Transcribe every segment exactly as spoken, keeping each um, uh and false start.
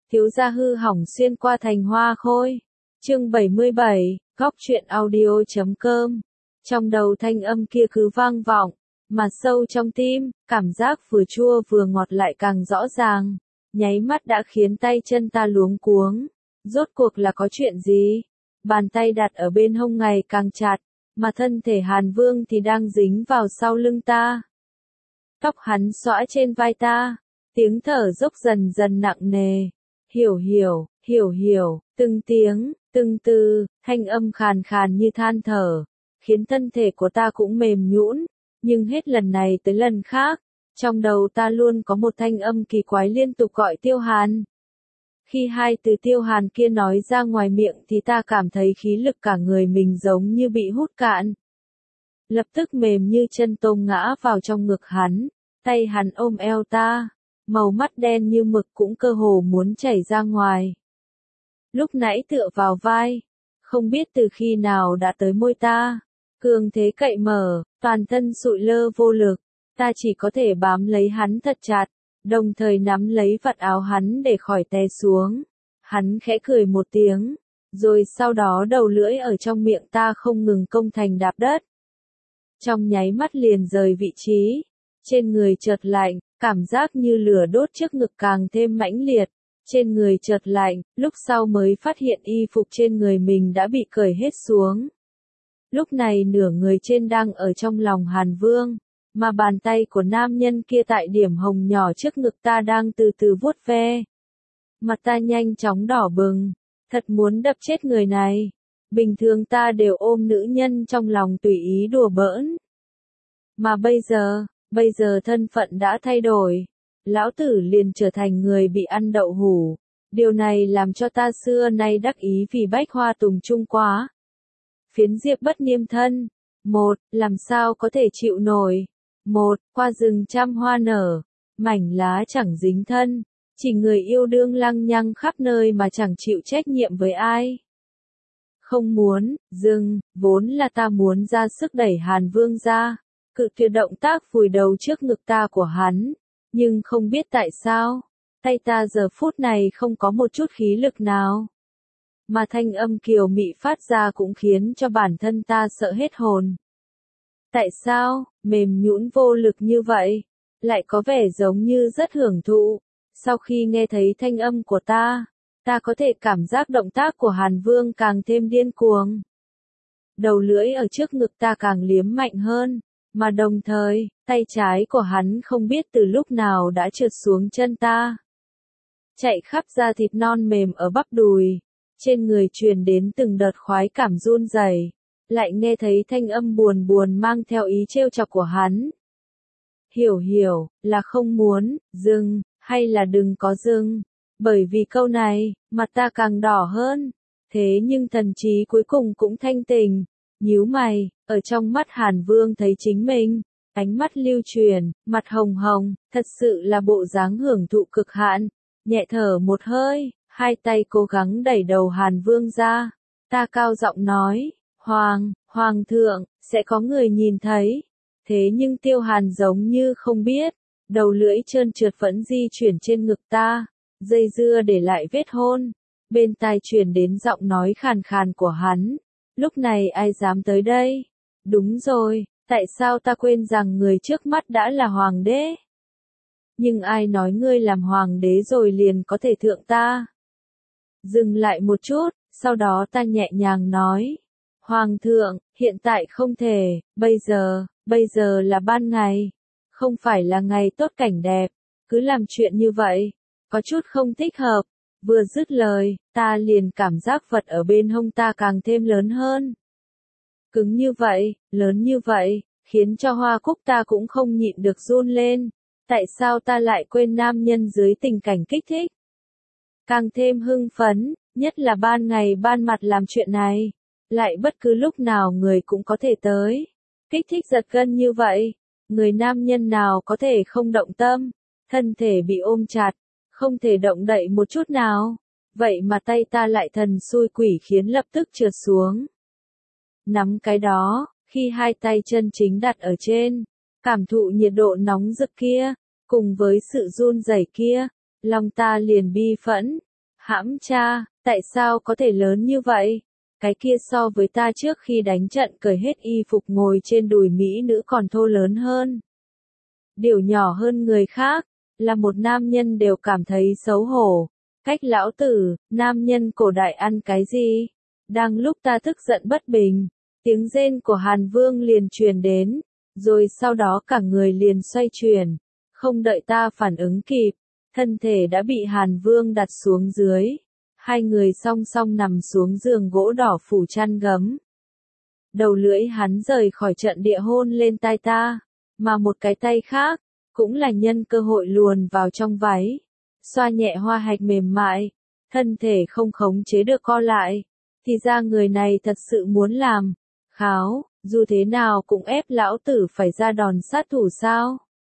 thiếu gia hư hỏng xuyên qua thành hoa khôi. Chương bảy mươi bảy, góc truyện audio chấm com. Trong đầu thanh âm kia cứ vang vọng, mà sâu trong tim, cảm giác vừa chua vừa ngọt lại càng rõ ràng, nháy mắt đã khiến tay chân ta luống cuống. Rốt cuộc là có chuyện gì? Bàn tay đặt ở bên hông ngày càng chặt, mà thân thể Hàn Vương thì đang dính vào sau lưng ta. Tóc hắn xõa trên vai ta, tiếng thở dốc dần dần nặng nề. Hiểu hiểu, hiểu hiểu, từng tiếng, từng từ, thanh âm khàn khàn như than thở, khiến thân thể của ta cũng mềm nhũn, nhưng hết lần này tới lần khác, trong đầu ta luôn có một thanh âm kỳ quái liên tục gọi Tiêu Hàn. Khi hai từ Tiêu Hàn kia nói ra ngoài miệng thì ta cảm thấy khí lực cả người mình giống như bị hút cạn. Lập tức mềm như chân tôm ngã vào trong ngực hắn, tay hắn ôm eo ta, màu mắt đen như mực cũng cơ hồ muốn chảy ra ngoài. Lúc nãy tựa vào vai, không biết từ khi nào đã tới môi ta, cường thế cậy mở, toàn thân sụi lơ vô lực, ta chỉ có thể bám lấy hắn thật chặt, đồng thời nắm lấy vạt áo hắn để khỏi té xuống. Hắn khẽ cười một tiếng, rồi sau đó đầu lưỡi ở trong miệng ta không ngừng công thành đạp đất. Trong nháy mắt liền rời vị trí, trên người chợt lạnh, cảm giác như lửa đốt trước ngực càng thêm mãnh liệt. Trên người chợt lạnh, lúc sau mới phát hiện y phục trên người mình đã bị cởi hết xuống. Lúc này nửa người trên đang ở trong lòng Hàn Vương, mà bàn tay của nam nhân kia tại điểm hồng nhỏ trước ngực ta đang từ từ vuốt ve. Mặt ta nhanh chóng đỏ bừng, thật muốn đập chết người này. Bình thường ta đều ôm nữ nhân trong lòng tùy ý đùa bỡn. Mà bây giờ, bây giờ thân phận đã thay đổi. Lão tử liền trở thành người bị ăn đậu hủ. Điều này làm cho ta xưa nay đắc ý vì bách hoa tùng trung quá. Phiến diệp bất niêm thân. Một, làm sao có thể chịu nổi. Một, qua rừng trăm hoa nở. Mảnh lá chẳng dính thân. Chỉ người yêu đương lăng nhăng khắp nơi mà chẳng chịu trách nhiệm với ai. Không muốn, dừng, vốn là ta muốn ra sức đẩy Hàn Vương ra. Cự tuyệt động tác vùi đầu trước ngực ta của hắn. Nhưng không biết tại sao, tay ta giờ phút này không có một chút khí lực nào. Mà thanh âm kiều mị phát ra cũng khiến cho bản thân ta sợ hết hồn. Tại sao, mềm nhũn vô lực như vậy, lại có vẻ giống như rất hưởng thụ. Sau khi nghe thấy thanh âm của ta, ta có thể cảm giác động tác của Hàn Vương càng thêm điên cuồng. Đầu lưỡi ở trước ngực ta càng liếm mạnh hơn. Mà đồng thời, tay trái của hắn không biết từ lúc nào đã trượt xuống chân ta. Chạy khắp da thịt non mềm ở bắp đùi, trên người truyền đến từng đợt khoái cảm run rẩy, lại nghe thấy thanh âm buồn buồn mang theo ý trêu chọc của hắn. Hiểu hiểu, là không muốn, dừng, hay là đừng có dừng. Bởi vì câu này, mặt ta càng đỏ hơn. Thế nhưng thần trí cuối cùng cũng thanh tỉnh. Nhíu mày, ở trong mắt Hàn Vương thấy chính mình, ánh mắt lưu truyền, mặt hồng hồng, thật sự là bộ dáng hưởng thụ cực hạn. Nhẹ thở một hơi, hai tay cố gắng đẩy đầu Hàn Vương ra. Ta cao giọng nói, Hoàng, Hoàng thượng, sẽ có người nhìn thấy. Thế nhưng Tiêu Hàn giống như không biết, đầu lưỡi trơn trượt vẫn di chuyển trên ngực ta, dây dưa để lại vết hôn. Bên tai truyền đến giọng nói khàn khàn của hắn. Lúc này ai dám tới đây? Đúng rồi, tại sao ta quên rằng người trước mắt đã là hoàng đế? Nhưng ai nói ngươi làm hoàng đế rồi liền có thể thượng ta? Dừng lại một chút, sau đó ta nhẹ nhàng nói. Hoàng thượng, hiện tại không thể, bây giờ, bây giờ là ban ngày. Không phải là ngày tốt cảnh đẹp, cứ làm chuyện như vậy, có chút không thích hợp. Vừa dứt lời, ta liền cảm giác vật ở bên hông ta càng thêm lớn hơn. Cứng như vậy, lớn như vậy, khiến cho hoa cúc ta cũng không nhịn được run lên. Tại sao ta lại quên nam nhân dưới tình cảnh kích thích? Càng thêm hưng phấn, nhất là ban ngày ban mặt làm chuyện này. Lại bất cứ lúc nào người cũng có thể tới. Kích thích giật gân như vậy, người nam nhân nào có thể không động tâm, thân thể bị ôm chặt. Không thể động đậy một chút nào, vậy mà tay ta lại thần xui quỷ khiến lập tức trượt xuống. Nắm cái đó, khi hai tay chân chính đặt ở trên, cảm thụ nhiệt độ nóng rực kia, cùng với sự run rẩy kia, lòng ta liền bi phẫn, Hãm cha, tại sao có thể lớn như vậy? Cái kia so với ta trước khi đánh trận cởi hết y phục ngồi trên đùi mỹ nữ còn thô lớn hơn. Điều nhỏ hơn người khác, là một nam nhân đều cảm thấy xấu hổ. Cách lão tử, nam nhân cổ đại ăn cái gì? Đang lúc ta tức giận bất bình, tiếng rên của Hàn Vương liền truyền đến, rồi sau đó cả người liền xoay chuyển, không đợi ta phản ứng kịp, thân thể đã bị Hàn Vương đặt xuống dưới, hai người song song nằm xuống giường gỗ đỏ phủ chăn gấm. Đầu lưỡi hắn rời khỏi trận địa hôn lên tai ta, mà một cái tay khác, cũng là nhân cơ hội luồn vào trong váy, xoa nhẹ hoa hạch mềm mại, thân thể không khống chế được co lại, thì ra người này thật sự muốn làm, kháo, dù thế nào cũng ép lão tử phải ra đòn sát thủ sao.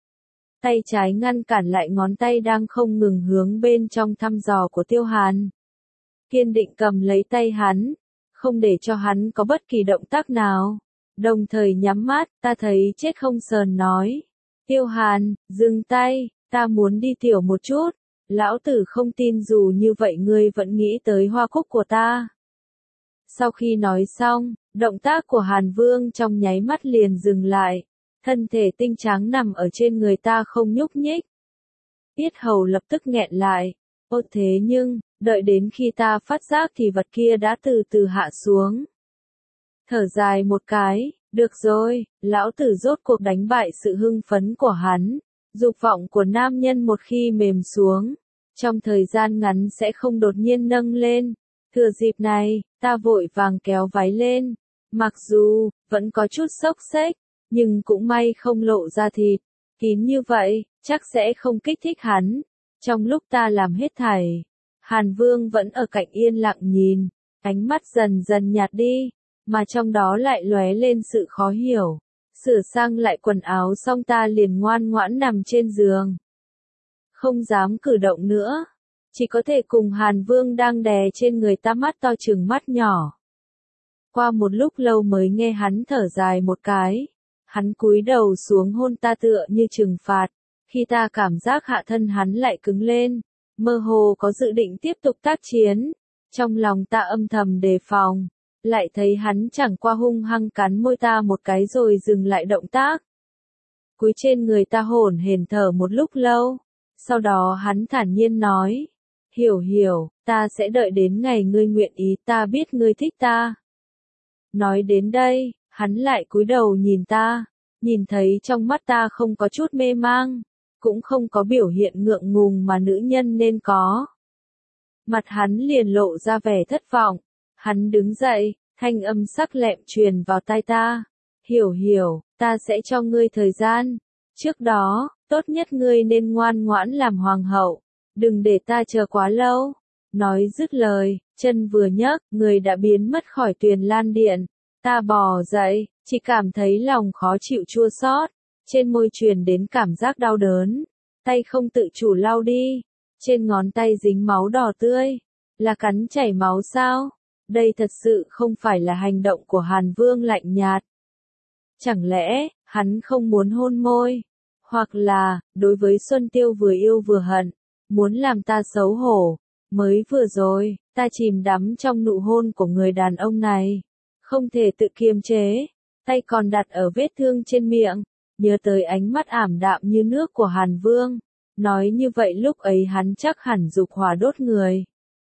Tay trái ngăn cản lại ngón tay đang không ngừng hướng bên trong thăm dò của Tiêu Hàn. Kiên định cầm lấy tay hắn, không để cho hắn có bất kỳ động tác nào, đồng thời nhắm mắt, ta thấy chết không sờn nói. Tiêu Hàn, dừng tay, ta muốn đi tiểu một chút, lão tử không tin dù như vậy ngươi vẫn nghĩ tới hoa cúc của ta. Sau khi nói xong, động tác của Hàn Vương trong nháy mắt liền dừng lại, thân thể tinh trắng nằm ở trên người ta không nhúc nhích. Yết hầu lập tức nghẹn lại, ô thế nhưng, đợi đến khi ta phát giác thì vật kia đã từ từ hạ xuống. Thở dài một cái, được rồi, lão tử rốt cuộc đánh bại sự hưng phấn của hắn, dục vọng của nam nhân một khi mềm xuống, trong thời gian ngắn sẽ không đột nhiên nâng lên. Thừa dịp này, ta vội vàng kéo váy lên, mặc dù, vẫn có chút xốc xếch, nhưng cũng may không lộ ra thịt, kín như vậy, chắc sẽ không kích thích hắn. Trong lúc ta làm hết thảy, Hàn Vương vẫn ở cạnh yên lặng nhìn, ánh mắt dần dần nhạt đi, mà trong đó lại lóe lên sự khó hiểu. Sửa sang lại quần áo xong ta liền ngoan ngoãn nằm trên giường. Không dám cử động nữa, chỉ có thể cùng Hàn Vương đang đè trên người ta mắt to chừng mắt nhỏ. Qua một lúc lâu mới nghe hắn thở dài một cái, hắn cúi đầu xuống hôn ta tựa như trừng phạt, khi ta cảm giác hạ thân hắn lại cứng lên, mơ hồ có dự định tiếp tục tác chiến, trong lòng ta âm thầm đề phòng, lại thấy hắn chẳng qua hung hăng cắn môi ta một cái rồi dừng lại động tác. Cúi trên người ta hổn hển thở một lúc lâu, sau đó hắn thản nhiên nói, hiểu hiểu, ta sẽ đợi đến ngày ngươi nguyện ý, ta biết ngươi thích ta. Nói đến đây, hắn lại cúi đầu nhìn ta, nhìn thấy trong mắt ta không có chút mê mang, cũng không có biểu hiện ngượng ngùng mà nữ nhân nên có. Mặt hắn liền lộ ra vẻ thất vọng, hắn đứng dậy, thanh âm sắc lẹm truyền vào tai ta, hiểu hiểu, ta sẽ cho ngươi thời gian, trước đó, tốt nhất ngươi nên ngoan ngoãn làm hoàng hậu, đừng để ta chờ quá lâu. Nói dứt lời, chân vừa nhấc, người đã biến mất khỏi Tuyền Lan Điện. Ta bò dậy, chỉ cảm thấy lòng khó chịu chua xót, trên môi truyền đến cảm giác đau đớn, tay không tự chủ lau đi, trên ngón tay dính máu đỏ tươi, là cắn chảy máu sao? Đây thật sự không phải là hành động của Hàn Vương lạnh nhạt. Chẳng lẽ, hắn không muốn hôn môi? Hoặc là, đối với Xuân Tiêu vừa yêu vừa hận, muốn làm ta xấu hổ. Mới vừa rồi, ta chìm đắm trong nụ hôn của người đàn ông này, không thể tự kiềm chế, tay còn đặt ở vết thương trên miệng, nhớ tới ánh mắt ảm đạm như nước của Hàn Vương, nói như vậy lúc ấy hắn chắc hẳn dục hỏa đốt người.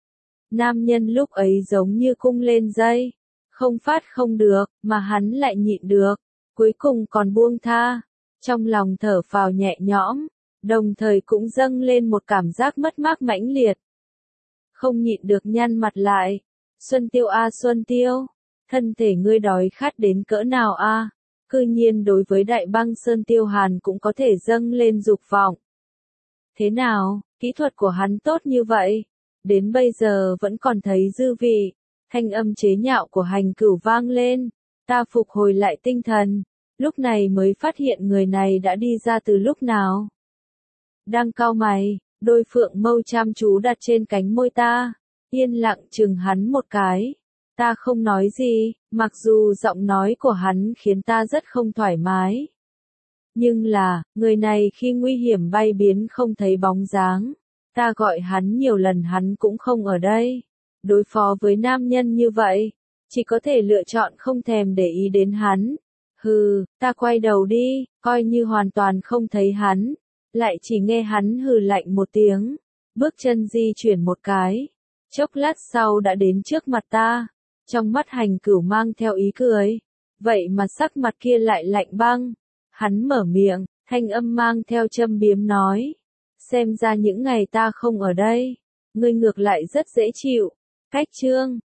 Nam nhân lúc ấy giống như cung lên dây, không phát không được, mà hắn lại nhịn được, cuối cùng còn buông tha, trong lòng thở phào nhẹ nhõm, đồng thời cũng dâng lên một cảm giác mất mát mãnh liệt. Không nhịn được nhăn mặt lại, Xuân Tiêu a Xuân Tiêu, thân thể ngươi đói khát đến cỡ nào a? Cư nhiên đối với đại băng Sơn Tiêu Hàn cũng có thể dâng lên dục vọng. Thế nào, kỹ thuật của hắn tốt như vậy, đến bây giờ vẫn còn thấy dư vị, thanh âm chế nhạo của Hành Cửu vang lên, ta phục hồi lại tinh thần, lúc này mới phát hiện người này đã đi ra từ lúc nào. Đang cau mày, đôi phượng mâu chăm chú đặt trên cánh môi ta, yên lặng chừng hắn một cái. Ta không nói gì, mặc dù giọng nói của hắn khiến ta rất không thoải mái. Nhưng là, người này khi nguy hiểm bay biến không thấy bóng dáng. Ta gọi hắn nhiều lần hắn cũng không ở đây. Đối phó với nam nhân như vậy, chỉ có thể lựa chọn không thèm để ý đến hắn. Hừ, ta quay đầu đi, coi như hoàn toàn không thấy hắn. Lại chỉ nghe hắn hừ lạnh một tiếng, bước chân di chuyển một cái. Chốc lát sau đã đến trước mặt ta, trong mắt Hành Cửu mang theo ý cười. Vậy mà sắc mặt kia lại lạnh băng. Hắn mở miệng, thanh âm mang theo châm biếm nói. Xem ra những ngày ta không ở đây, ngươi ngược lại rất dễ chịu. Cách chương